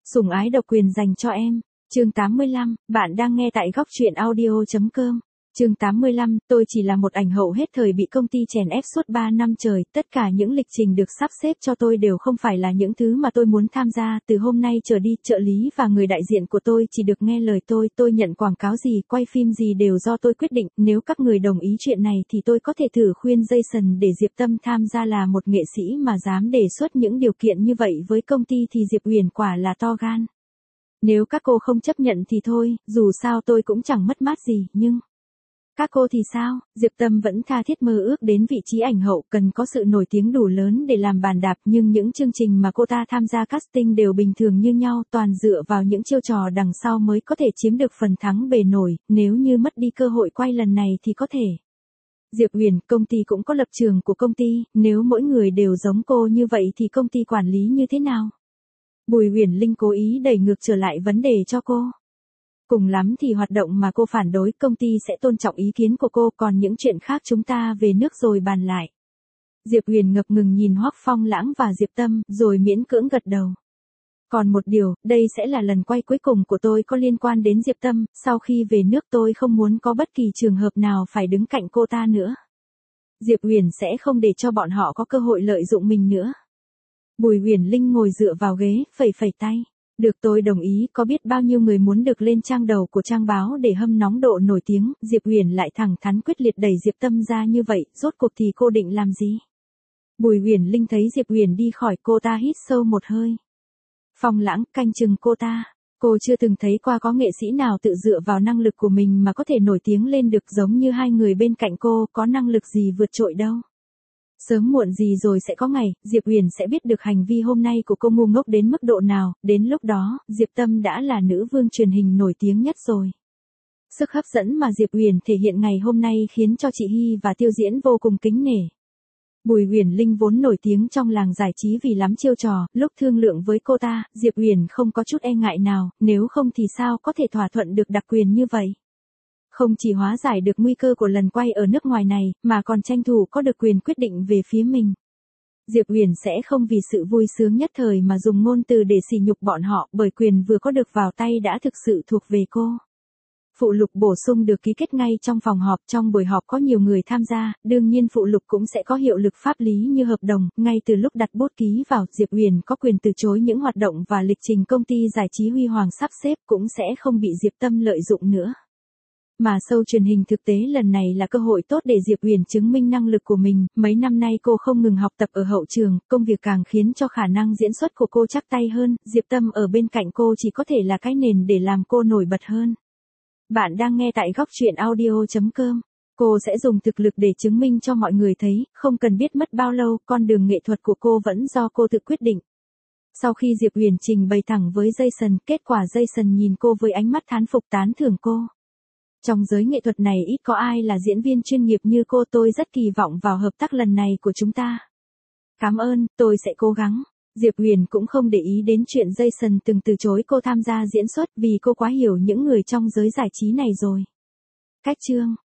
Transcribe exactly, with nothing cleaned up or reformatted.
Sủng ái độc quyền dành cho em. Chương tám mươi lăm, bạn đang nghe tại góc truyện audio chấm com. Chương tám mươi lăm, tôi chỉ là một ảnh hậu hết thời bị công ty chèn ép suốt ba năm trời, tất cả những lịch trình được sắp xếp cho tôi đều không phải là những thứ mà tôi muốn tham gia, từ hôm nay trở đi, trợ lý và người đại diện của tôi chỉ được nghe lời tôi, tôi nhận quảng cáo gì, quay phim gì đều do tôi quyết định, nếu các người đồng ý chuyện này thì tôi có thể thử khuyên Jason để Diệp Tâm tham gia là một nghệ sĩ mà dám đề xuất những điều kiện như vậy với công ty thì Diệp Huyền quả là to gan. Nếu các cô không chấp nhận thì thôi, dù sao tôi cũng chẳng mất mát gì, nhưng... Các cô thì sao? Diệp Tâm vẫn tha thiết mơ ước đến vị trí ảnh hậu, cần có sự nổi tiếng đủ lớn để làm bàn đạp, nhưng những chương trình mà cô ta tham gia casting đều bình thường như nhau, toàn dựa vào những chiêu trò đằng sau mới có thể chiếm được phần thắng bề nổi, nếu như mất đi cơ hội quay lần này thì có thể. Diệp Huyền, công ty cũng có lập trường của công ty, nếu mỗi người đều giống cô như vậy thì công ty quản lý như thế nào? Bùi Huyền Linh cố ý đẩy ngược trở lại vấn đề cho cô. Cùng lắm thì hoạt động mà cô phản đối công ty sẽ tôn trọng ý kiến của cô, còn những chuyện khác chúng ta về nước rồi bàn lại. Diệp Huyền ngập ngừng nhìn Hoắc Phong Lãng và Diệp Tâm, rồi miễn cưỡng gật đầu. Còn một điều, đây sẽ là lần quay cuối cùng của tôi có liên quan đến Diệp Tâm, sau khi về nước tôi không muốn có bất kỳ trường hợp nào phải đứng cạnh cô ta nữa. Diệp Huyền sẽ không để cho bọn họ có cơ hội lợi dụng mình nữa. Bùi Huyền Linh ngồi dựa vào ghế, phẩy phẩy tay. Được, tôi đồng ý, có biết bao nhiêu người muốn được lên trang đầu của trang báo để hâm nóng độ nổi tiếng, Diệp Huyền lại thẳng thắn quyết liệt đẩy Diệp Tâm ra như vậy, rốt cuộc thì cô định làm gì? Bùi Huyền Linh thấy Diệp Huyền đi khỏi, cô ta hít sâu một hơi. Phong Lãng, canh chừng cô ta. Cô chưa từng thấy qua có nghệ sĩ nào tự dựa vào năng lực của mình mà có thể nổi tiếng lên được giống như hai người bên cạnh cô, có năng lực gì vượt trội đâu. Sớm muộn gì rồi sẽ có ngày, Diệp Huyền sẽ biết được hành vi hôm nay của cô ngu ngốc đến mức độ nào, đến lúc đó, Diệp Tâm đã là nữ vương truyền hình nổi tiếng nhất rồi. Sức hấp dẫn mà Diệp Huyền thể hiện ngày hôm nay khiến cho chị Hy và Tiêu Diễn vô cùng kính nể. Bùi Huyền Linh vốn nổi tiếng trong làng giải trí vì lắm chiêu trò, lúc thương lượng với cô ta, Diệp Huyền không có chút e ngại nào, nếu không thì sao có thể thỏa thuận được đặc quyền như vậy. Không chỉ hóa giải được nguy cơ của lần quay ở nước ngoài này, mà còn tranh thủ có được quyền quyết định về phía mình. Diệp Huyền sẽ không vì sự vui sướng nhất thời mà dùng ngôn từ để sỉ nhục bọn họ, bởi quyền vừa có được vào tay đã thực sự thuộc về cô. Phụ lục bổ sung được ký kết ngay trong phòng họp, trong buổi họp có nhiều người tham gia, đương nhiên phụ lục cũng sẽ có hiệu lực pháp lý như hợp đồng, ngay từ lúc đặt bút ký vào, Diệp Huyền có quyền từ chối những hoạt động và lịch trình công ty giải trí huy hoàng sắp xếp, cũng sẽ không bị Diệp Tâm lợi dụng nữa. Mà show truyền hình thực tế lần này là cơ hội tốt để Diệp Huyền chứng minh năng lực của mình, mấy năm nay cô không ngừng học tập ở hậu trường, công việc càng khiến cho khả năng diễn xuất của cô chắc tay hơn, Diệp Tâm ở bên cạnh cô chỉ có thể là cái nền để làm cô nổi bật hơn. Bạn đang nghe tại góc truyện audio chấm com. Cô sẽ dùng thực lực để chứng minh cho mọi người thấy, không cần biết mất bao lâu, con đường nghệ thuật của cô vẫn do cô tự quyết định. Sau khi Diệp Huyền trình bày thẳng với Jason, kết quả Jason nhìn cô với ánh mắt thán phục tán thưởng cô. Trong giới nghệ thuật này ít có ai là diễn viên chuyên nghiệp như cô, tôi rất kỳ vọng vào hợp tác lần này của chúng ta. Cảm ơn, tôi sẽ cố gắng. Diệp Huyền cũng không để ý đến chuyện Jason từng từ chối cô tham gia diễn xuất vì cô quá hiểu những người trong giới giải trí này rồi. Cách chương